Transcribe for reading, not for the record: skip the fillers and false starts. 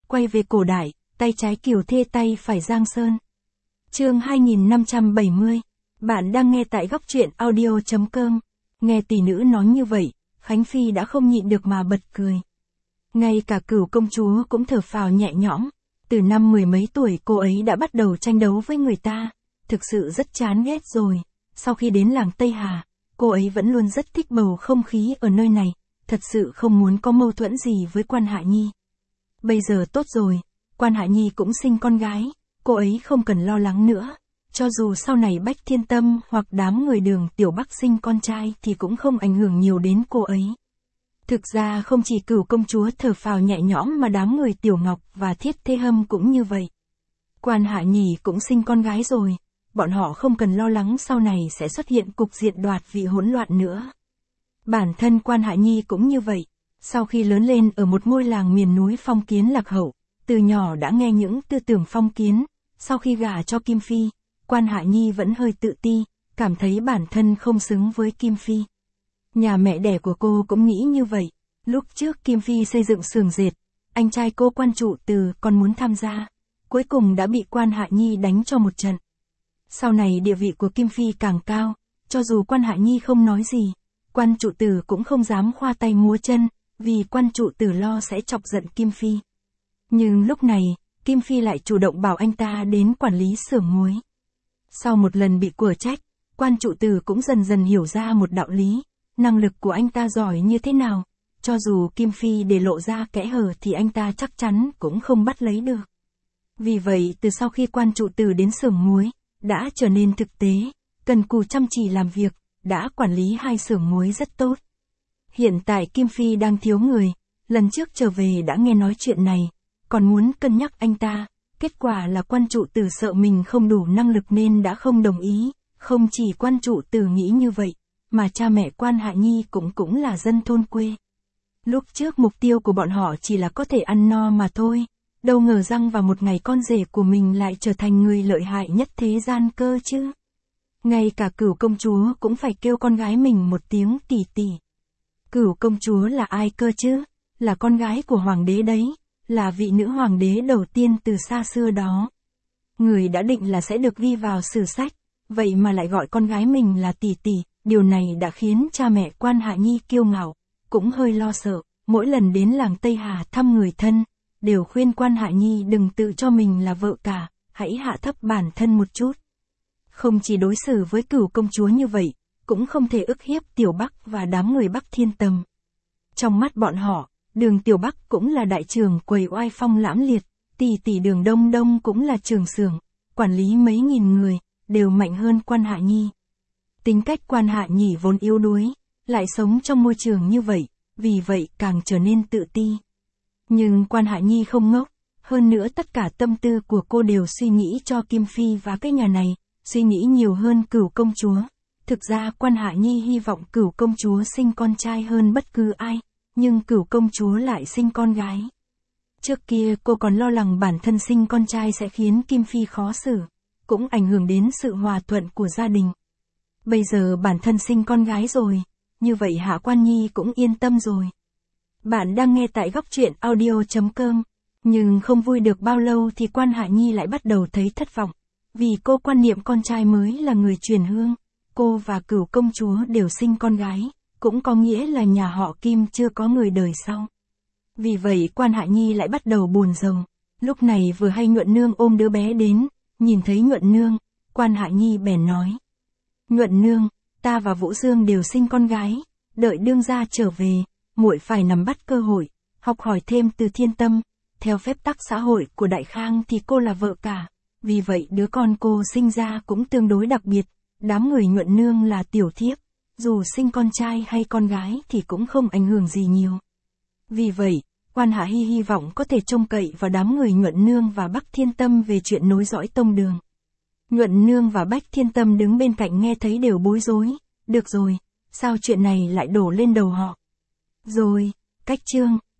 quay về cổ đại, tay trái Kiều Thê tay phải Giang Sơn. Chương 2570. Bạn đang nghe tại góc truyện audio.com. Nghe tỷ nữ nói như vậy, Khánh Phi đã không nhịn được mà bật cười. Ngay cả Cửu công chúa cũng thở phào nhẹ nhõm. Từ năm 10 mấy tuổi cô ấy đã bắt đầu tranh đấu với người ta, thực sự rất chán ghét rồi. Sau khi đến làng Tây Hà, cô ấy vẫn luôn rất thích bầu không khí ở nơi này, thật sự không muốn có mâu thuẫn gì với Quan Hạ Nhi. Bây giờ tốt rồi, Quan Hạ Nhi cũng sinh con gái, cô ấy không cần lo lắng nữa. Cho dù sau này Bách Thiên Tâm hoặc đám người Đường Tiểu Bắc sinh con trai thì cũng không ảnh hưởng nhiều đến cô ấy. Thực ra không chỉ Cửu công chúa thở phào nhẹ nhõm mà đám người Tiểu Ngọc và Thiết Thê Hâm cũng như vậy. Quan Hạ Nhi cũng sinh con gái rồi, bọn họ không cần lo lắng sau này sẽ xuất hiện cục diện đoạt vị hỗn loạn nữa. Bản thân Quan Hạ Nhi cũng như vậy, sau khi lớn lên ở một ngôi làng miền núi phong kiến lạc hậu, từ nhỏ đã nghe những tư tưởng phong kiến, sau khi gả cho Kim Phi, Quan Hạ Nhi vẫn hơi tự ti, cảm thấy bản thân không xứng với Kim Phi. Nhà mẹ đẻ của cô cũng nghĩ như vậy, lúc trước Kim Phi xây dựng xưởng dệt, anh trai cô Quan Trụ Từ còn muốn tham gia, cuối cùng đã bị Quan Hạ Nhi đánh cho một trận. Sau này địa vị của Kim Phi càng cao, cho dù Quan Hạ Nhi không nói gì, Quan Trụ Từ cũng không dám khoa tay múa chân, vì Quan Trụ Từ lo sẽ chọc giận Kim Phi. Nhưng lúc này, Kim Phi lại chủ động bảo anh ta đến quản lý xưởng muối. Sau một lần bị quở trách, Quan Trụ Từ cũng dần dần hiểu ra một đạo lý, năng lực của anh ta giỏi như thế nào, cho dù Kim Phi để lộ ra kẽ hở thì anh ta chắc chắn cũng không bắt lấy được. Vì vậy từ sau khi Quan Trụ Từ đến xưởng muối, đã trở nên thực tế, cần cù chăm chỉ làm việc, đã quản lý hai xưởng muối rất tốt. Hiện tại Kim Phi đang thiếu người, lần trước trở về đã nghe nói chuyện này, còn muốn cân nhắc anh ta, kết quả là Quan Trụ Từ sợ mình không đủ năng lực nên đã không đồng ý. Không chỉ Quan Trụ Từ nghĩ như vậy, mà cha mẹ Quan Hạ Nhi cũng là dân thôn quê. Lúc trước mục tiêu của bọn họ chỉ là có thể ăn no mà thôi, đâu ngờ rằng vào một ngày con rể của mình lại trở thành người lợi hại nhất thế gian cơ chứ. Ngay cả Cửu công chúa cũng phải kêu con gái mình một tiếng tỷ tỷ. Cửu công chúa là ai cơ chứ? Là con gái của hoàng đế đấy, là vị nữ hoàng đế đầu tiên từ xa xưa đó. Người đã định là sẽ được ghi vào sử sách, vậy mà lại gọi con gái mình là tỷ tỷ, điều này đã khiến cha mẹ Quan Hạ Nhi kiêu ngạo, cũng hơi lo sợ, mỗi lần đến làng Tây Hà thăm người thân, đều khuyên Quan Hạ Nhi đừng tự cho mình là vợ cả, hãy hạ thấp bản thân một chút. Không chỉ đối xử với Cửu công chúa như vậy, cũng không thể ức hiếp Tiểu Bắc và đám người Bắc Thiên Tầm. Trong mắt bọn họ, Đường Tiểu Bắc cũng là đại trưởng quầy oai phong lãm liệt, tỷ tỷ Đường Đông Đông cũng là trưởng xưởng, quản lý mấy nghìn người, đều mạnh hơn Quan Hạ Nhi. Tính cách Quan Hạ Nhi vốn yếu đuối, lại sống trong môi trường như vậy, vì vậy càng trở nên tự ti. Nhưng Quan Hạ Nhi không ngốc, hơn nữa tất cả tâm tư của cô đều suy nghĩ cho Kim Phi và cái nhà này, suy nghĩ nhiều hơn Cửu công chúa. Thực ra Quan Hạ Nhi hy vọng Cửu công chúa sinh con trai hơn bất cứ ai, nhưng Cửu công chúa lại sinh con gái. Trước kia cô còn lo lắng bản thân sinh con trai sẽ khiến Kim Phi khó xử, cũng ảnh hưởng đến sự hòa thuận của gia đình. Bây giờ bản thân sinh con gái rồi, như vậy Hạ Quan Nhi cũng yên tâm rồi. Bạn đang nghe tại góc truyện audio.com, nhưng không vui được bao lâu thì Quan Hạ Nhi lại bắt đầu thấy thất vọng, vì cô quan niệm con trai mới là người truyền hương, cô và Cửu công chúa đều sinh con gái, cũng có nghĩa là nhà họ Kim chưa có người đời sau. Vì vậy Quan Hạ Nhi lại bắt đầu buồn rầu, lúc này vừa hay Nhuận Nương ôm đứa bé đến, nhìn thấy Nhuận Nương, Quan Hạ Nhi bèn nói: Nhuận Nương, ta và Vũ Dương đều sinh con gái, đợi đương gia trở về, muội phải nắm bắt cơ hội, học hỏi thêm từ Thiên Tâm, theo phép tắc xã hội của Đại Khang thì cô là vợ cả, vì vậy đứa con cô sinh ra cũng tương đối đặc biệt, đám người Nhuận Nương là tiểu thiếp, dù sinh con trai hay con gái thì cũng không ảnh hưởng gì nhiều. Vì vậy, Quan Hạ Nhi hy vọng có thể trông cậy vào đám người Nhuận Nương và Bắc Thiên Tâm về chuyện nối dõi tông đường. Nhuận Nương và Bách Thiên Tâm đứng bên cạnh nghe thấy đều bối rối, được rồi, sao chuyện này lại đổ lên đầu họ? Rồi, cách chương.